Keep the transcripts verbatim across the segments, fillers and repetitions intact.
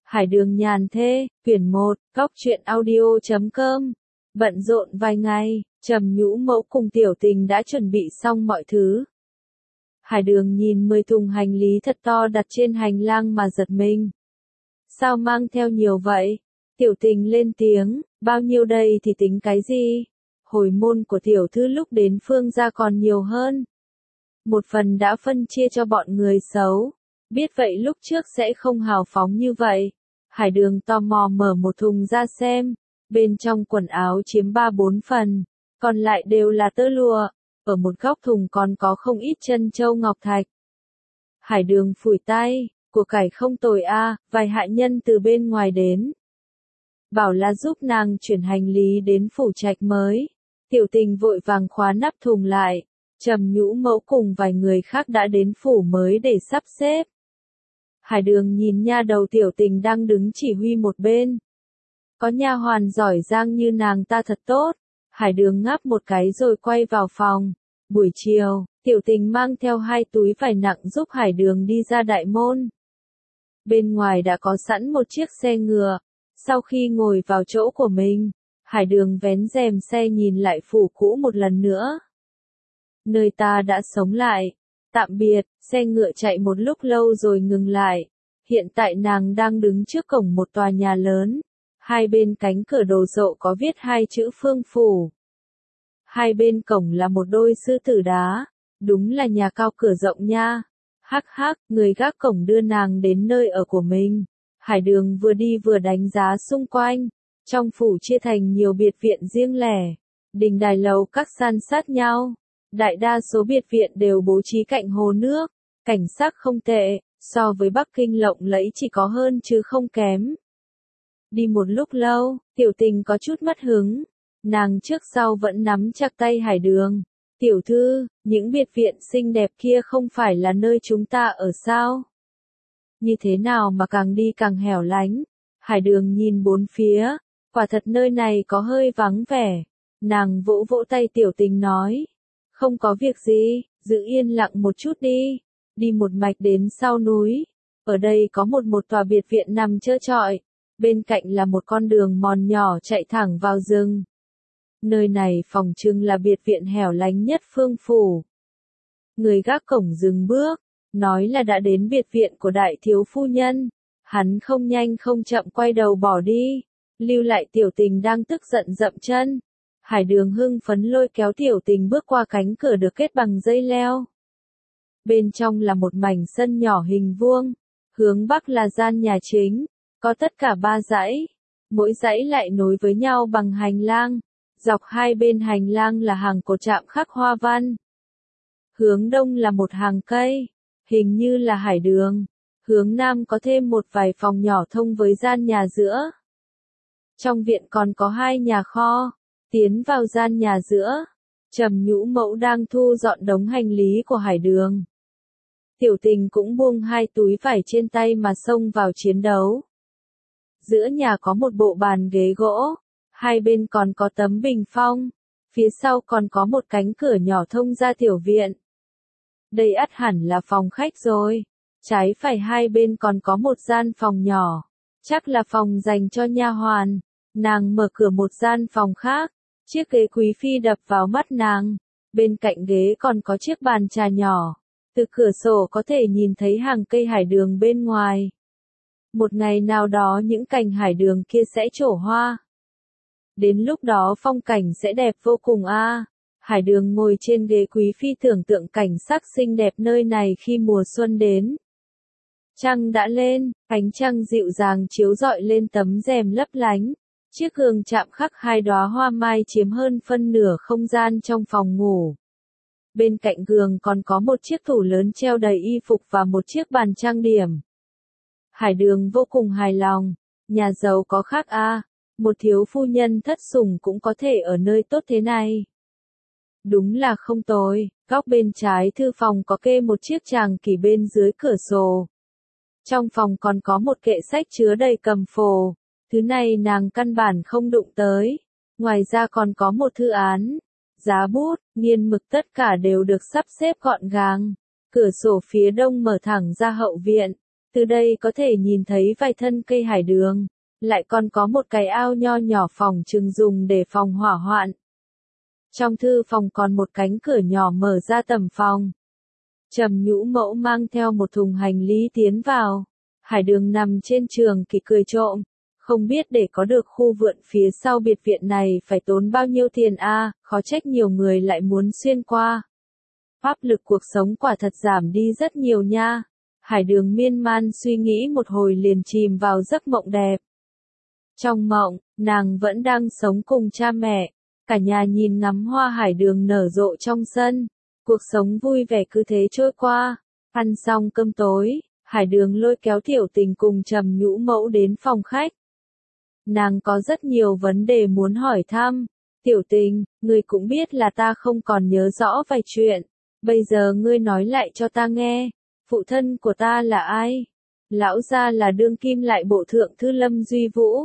Hải đường nhàn thê, quyển một, góc truyện audio chấm com. Bận rộn vài ngày, Trầm Nhũ Mẫu cùng Tiểu Tình đã chuẩn bị xong mọi thứ. Hải đường nhìn mười thùng hành lý thật to đặt trên hành lang mà giật mình. Sao mang theo nhiều vậy? Tiểu Tình lên tiếng, bao nhiêu đây thì tính cái gì? Hồi môn của tiểu thư lúc đến Phương gia còn nhiều hơn. Một phần đã phân chia cho bọn người xấu. Biết vậy lúc trước sẽ không hào phóng như vậy. Hải đường tò mò mở một thùng ra xem. Bên trong quần áo chiếm ba bốn phần. Còn lại đều là tơ lụa. Ở một góc thùng còn có không ít chân châu ngọc thạch. Hải đường phủi tay. Của cải không tồi a, vài hạ nhân từ bên ngoài đến. Bảo là giúp nàng chuyển hành lý đến phủ trạch mới. Tiểu Tình vội vàng khóa nắp thùng lại. Trầm Nhũ Mẫu cùng vài người khác đã đến phủ mới để sắp xếp. Hải đường nhìn nha đầu Tiểu Tình đang đứng chỉ huy một bên. Có nha hoàn giỏi giang như nàng ta thật tốt. Hải đường ngáp một cái rồi quay vào phòng. Buổi chiều, Tiểu Tình mang theo hai túi vải nặng giúp Hải đường đi ra đại môn. Bên ngoài đã có sẵn một chiếc xe ngựa. Sau khi ngồi vào chỗ của mình, Hải đường vén rèm xe nhìn lại phủ cũ một lần nữa. Nơi ta đã sống lại. Tạm biệt, xe ngựa chạy một lúc lâu rồi ngừng lại. Hiện tại nàng đang đứng trước cổng một tòa nhà lớn. Hai bên cánh cửa đồ sộ có viết hai chữ Phương Phủ. Hai bên cổng là một đôi sư tử đá. Đúng là nhà cao cửa rộng nha. Hắc hắc, người gác cổng đưa nàng đến nơi ở của mình. Hải đường vừa đi vừa đánh giá xung quanh. Trong phủ chia thành nhiều biệt viện riêng lẻ. Đình đài lầu các san sát nhau. Đại đa số biệt viện đều bố trí cạnh hồ nước. Cảnh sắc không tệ, so với Bắc Kinh lộng lẫy chỉ có hơn chứ không kém. Đi một lúc lâu, Tiểu Tình có chút mất hứng. Nàng trước sau vẫn nắm chặt tay Hải đường. Tiểu thư, những biệt viện xinh đẹp kia không phải là nơi chúng ta ở sao? Như thế nào mà càng đi càng hẻo lánh? Hải đường nhìn bốn phía, quả thật nơi này có hơi vắng vẻ. Nàng vỗ vỗ tay Tiểu Tình nói. Không có việc gì, giữ yên lặng một chút đi. Đi một mạch đến sau núi. Ở đây có một một tòa biệt viện nằm trơ trọi. Bên cạnh là một con đường mòn nhỏ chạy thẳng vào rừng. Nơi này phòng trưng là biệt viện hẻo lánh nhất Phương phủ. Người gác cổng dừng bước, nói là đã đến biệt viện của đại thiếu phu nhân. Hắn không nhanh không chậm quay đầu bỏ đi, lưu lại Tiểu Tình đang tức giận dậm chân. Hải đường hưng phấn lôi kéo Tiểu Tình bước qua cánh cửa được kết bằng dây leo. Bên trong là một mảnh sân nhỏ hình vuông, hướng bắc là gian nhà chính, có tất cả ba dãy. Mỗi dãy lại nối với nhau bằng hành lang. Dọc hai bên hành lang là hàng cột chạm khắc hoa văn. Hướng đông là một hàng cây, hình như là hải đường. Hướng nam có thêm một vài phòng nhỏ thông với gian nhà giữa. Trong viện còn có hai nhà kho. Tiến vào gian nhà giữa, Trầm Nhũ Mẫu đang thu dọn đống hành lý của Hải đường. Tiểu Tình cũng buông hai túi vải trên tay mà xông vào chiến đấu. Giữa nhà có một bộ bàn ghế gỗ, hai bên còn có tấm bình phong, phía sau còn có một cánh cửa nhỏ thông ra tiểu viện. Đây ắt hẳn là phòng khách rồi. Trái phải hai bên còn có một gian phòng nhỏ, chắc là phòng dành cho nha hoàn. Nàng mở cửa một gian phòng khác. Chiếc ghế quý phi đập vào mắt nàng. Bên cạnh ghế còn có chiếc bàn trà nhỏ. Từ cửa sổ có thể nhìn thấy hàng cây hải đường bên ngoài. Một ngày nào đó những cành hải đường kia sẽ trổ hoa. Đến lúc đó phong cảnh sẽ đẹp vô cùng a. Hải đường ngồi trên ghế quý phi tưởng tượng cảnh sắc xinh đẹp nơi này khi mùa xuân đến. Trăng đã lên, ánh trăng dịu dàng chiếu rọi lên tấm rèm lấp lánh. Chiếc gương chạm khắc hai đóa hoa mai chiếm hơn phân nửa không gian trong phòng ngủ. Bên cạnh gương còn có một chiếc tủ lớn treo đầy y phục và một chiếc bàn trang điểm. Hải đường vô cùng hài lòng. Nhà giàu có khác a, một thiếu phu nhân thất sủng cũng có thể ở nơi tốt thế này. Đúng là không tồi. Góc bên trái thư phòng có kê một chiếc tràng kỷ bên dưới cửa sổ. Trong phòng còn có một kệ sách chứa đầy cầm phổ. Thứ này nàng căn bản không đụng tới. Ngoài ra còn có một thư án, giá bút, nghiên mực tất cả đều được sắp xếp gọn gàng. Cửa sổ phía đông mở thẳng ra hậu viện. Từ đây có thể nhìn thấy vài thân cây hải đường, lại còn có một cái ao nho nhỏ phòng trừng dùng để phòng hỏa hoạn. Trong thư phòng còn một cánh cửa nhỏ mở ra tầm phòng. Trầm Nhũ Mẫu mang theo một thùng hành lý tiến vào. Hải Đường nằm trên giường kỳ cười trộm, không biết để có được khu vườn phía sau biệt viện này phải tốn bao nhiêu tiền a, à, khó trách nhiều người lại muốn xuyên qua. Áp lực cuộc sống quả thật giảm đi rất nhiều nha. Hải Đường miên man suy nghĩ một hồi liền chìm vào giấc mộng đẹp. Trong mộng, nàng vẫn đang sống cùng cha mẹ, cả nhà nhìn ngắm hoa hải đường nở rộ trong sân, cuộc sống vui vẻ cứ thế trôi qua. Ăn xong cơm tối, Hải Đường lôi kéo Tiểu Tình cùng Trầm Nhũ Mẫu đến phòng khách. Nàng có rất nhiều vấn đề muốn hỏi thăm. Tiểu Tình, ngươi cũng biết là ta không còn nhớ rõ vài chuyện, bây giờ ngươi nói lại cho ta nghe, phụ thân của ta là ai? Lão gia là đương kim lại bộ thượng thư Lâm Duy Vũ,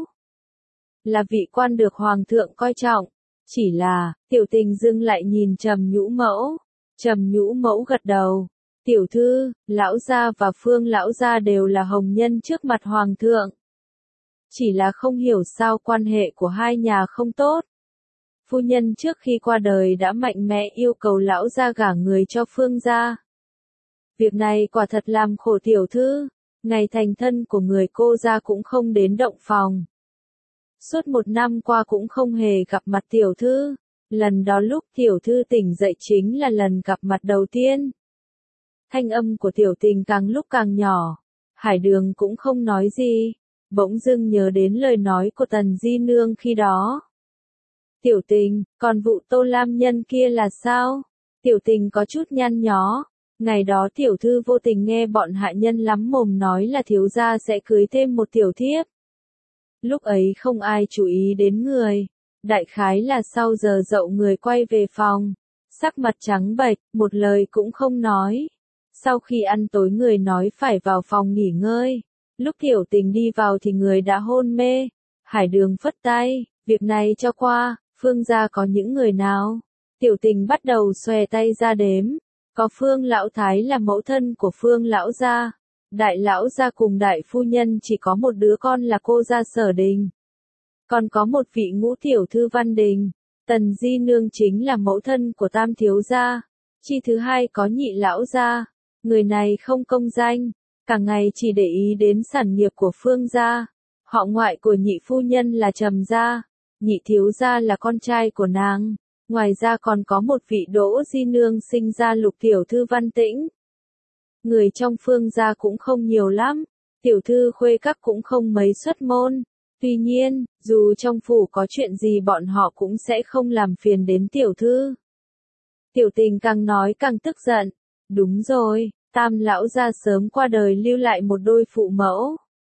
là vị quan được hoàng thượng coi trọng. Chỉ là, Tiểu Tình dừng lại nhìn Trầm Nhũ Mẫu. Trầm Nhũ Mẫu gật đầu. Tiểu thư, lão gia và Phương lão gia đều là hồng nhân trước mặt hoàng thượng. Chỉ là không hiểu sao quan hệ của hai nhà không tốt. Phu nhân trước khi qua đời đã mạnh mẽ yêu cầu lão gia gả người cho Phương gia. Việc này quả thật làm khổ tiểu thư, ngày thành thân của người cô gia cũng không đến động phòng. Suốt một năm qua cũng không hề gặp mặt tiểu thư, lần đó lúc tiểu thư tỉnh dậy chính là lần gặp mặt đầu tiên. Thanh âm của Tiểu Tình càng lúc càng nhỏ, Hải Đường cũng không nói gì, bỗng dưng nhớ đến lời nói của Tần Di Nương khi đó. Tiểu Tình, còn vụ Tô Lam Nhân kia là sao? Tiểu Tình có chút nhăn nhó, ngày đó tiểu thư vô tình nghe bọn hạ nhân lắm mồm nói là thiếu gia sẽ cưới thêm một tiểu thiếp. Lúc ấy không ai chú ý đến người, đại khái là sau giờ dậu người quay về phòng, sắc mặt trắng bệch, một lời cũng không nói. Sau khi ăn tối người nói phải vào phòng nghỉ ngơi, lúc Tiểu Tình đi vào thì người đã hôn mê. Hải Đường phất tay, việc này cho qua, Phương gia có những người nào? Tiểu Tình bắt đầu xòe tay ra đếm, có Phương lão thái là mẫu thân của Phương lão gia, đại lão gia cùng đại phu nhân chỉ có một đứa con là cô gia Sở Đình. Còn có một vị ngũ tiểu thư Văn Đình, Tần Di Nương chính là mẫu thân của tam thiếu gia, chi thứ hai có nhị lão gia. Người này không công danh, cả ngày chỉ để ý đến sản nghiệp của Phương gia. Họ ngoại của nhị phu nhân là Trầm gia, nhị thiếu gia là con trai của nàng. Ngoài ra còn có một vị Đỗ Di Nương sinh ra Lục tiểu thư Văn Tĩnh. Người trong Phương gia cũng không nhiều lắm, tiểu thư khuê các cũng không mấy xuất môn. Tuy nhiên, dù trong phủ có chuyện gì bọn họ cũng sẽ không làm phiền đến tiểu thư. Tiểu Tình càng nói càng tức giận. Đúng rồi, Tam lão gia sớm qua đời lưu lại một đôi phụ mẫu.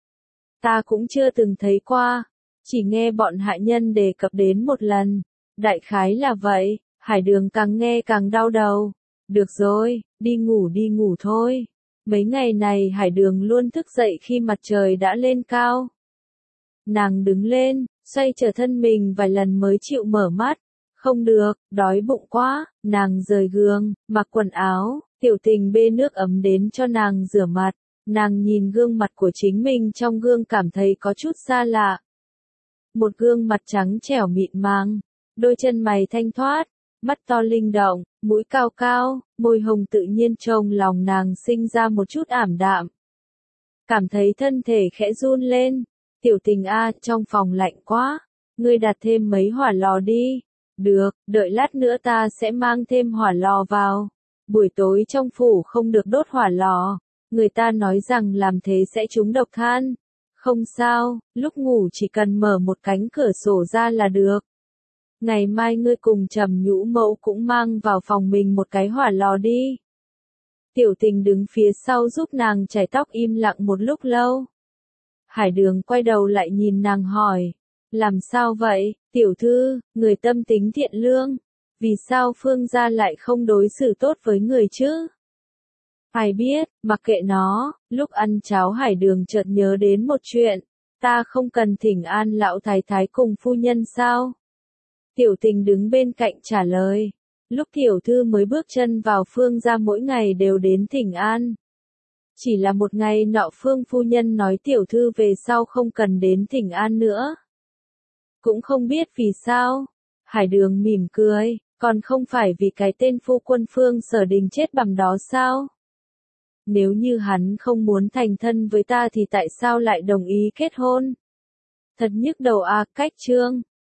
Ta cũng chưa từng thấy qua, chỉ nghe bọn hạ nhân đề cập đến một lần. Đại khái là vậy, Hải Đường càng nghe càng đau đầu. Được rồi, đi ngủ đi ngủ thôi. Mấy ngày này Hải Đường luôn thức dậy khi mặt trời đã lên cao. Nàng đứng lên, xoay trở thân mình vài lần mới chịu mở mắt. Không được, đói bụng quá, nàng rời giường, mặc quần áo, Tiểu Tình bê nước ấm đến cho nàng rửa mặt. Nàng nhìn gương mặt của chính mình trong gương cảm thấy có chút xa lạ. Một gương mặt trắng trẻo mịn màng, đôi chân mày thanh thoát, mắt to linh động, mũi cao cao, môi hồng tự nhiên trông lòng nàng sinh ra một chút ảm đạm. Cảm thấy thân thể khẽ run lên. Tiểu Tình a, trong phòng lạnh quá, ngươi đặt thêm mấy hỏa lò đi. Được, đợi lát nữa ta sẽ mang thêm hỏa lò vào. Buổi tối trong phủ không được đốt hỏa lò, người ta nói rằng làm thế sẽ trúng độc than. Không sao, lúc ngủ chỉ cần mở một cánh cửa sổ ra là được. Ngày mai ngươi cùng Trầm Nhũ Mẫu cũng mang vào phòng mình một cái hỏa lò đi. Tiểu Tình đứng phía sau giúp nàng chải tóc im lặng một lúc lâu. Hải Đường quay đầu lại nhìn nàng hỏi. Làm sao vậy, tiểu thư, người tâm tính thiện lương, vì sao Phương gia lại không đối xử tốt với người chứ? Ai biết, mặc kệ nó, lúc ăn cháo Hải Đường chợt nhớ đến một chuyện, ta không cần thỉnh an lão thái thái cùng phu nhân sao? Tiểu Tình đứng bên cạnh trả lời, lúc tiểu thư mới bước chân vào Phương gia mỗi ngày đều đến thỉnh an. Chỉ là một ngày nọ Phương phu nhân nói tiểu thư về sau không cần đến thỉnh an nữa. Cũng không biết vì sao. Hải Đường mỉm cười, còn không phải vì cái tên phu quân Phương Sở Đình chết bầm đó sao? Nếu như hắn không muốn thành thân với ta thì tại sao lại đồng ý kết hôn? Thật nhức đầu à, cách chương.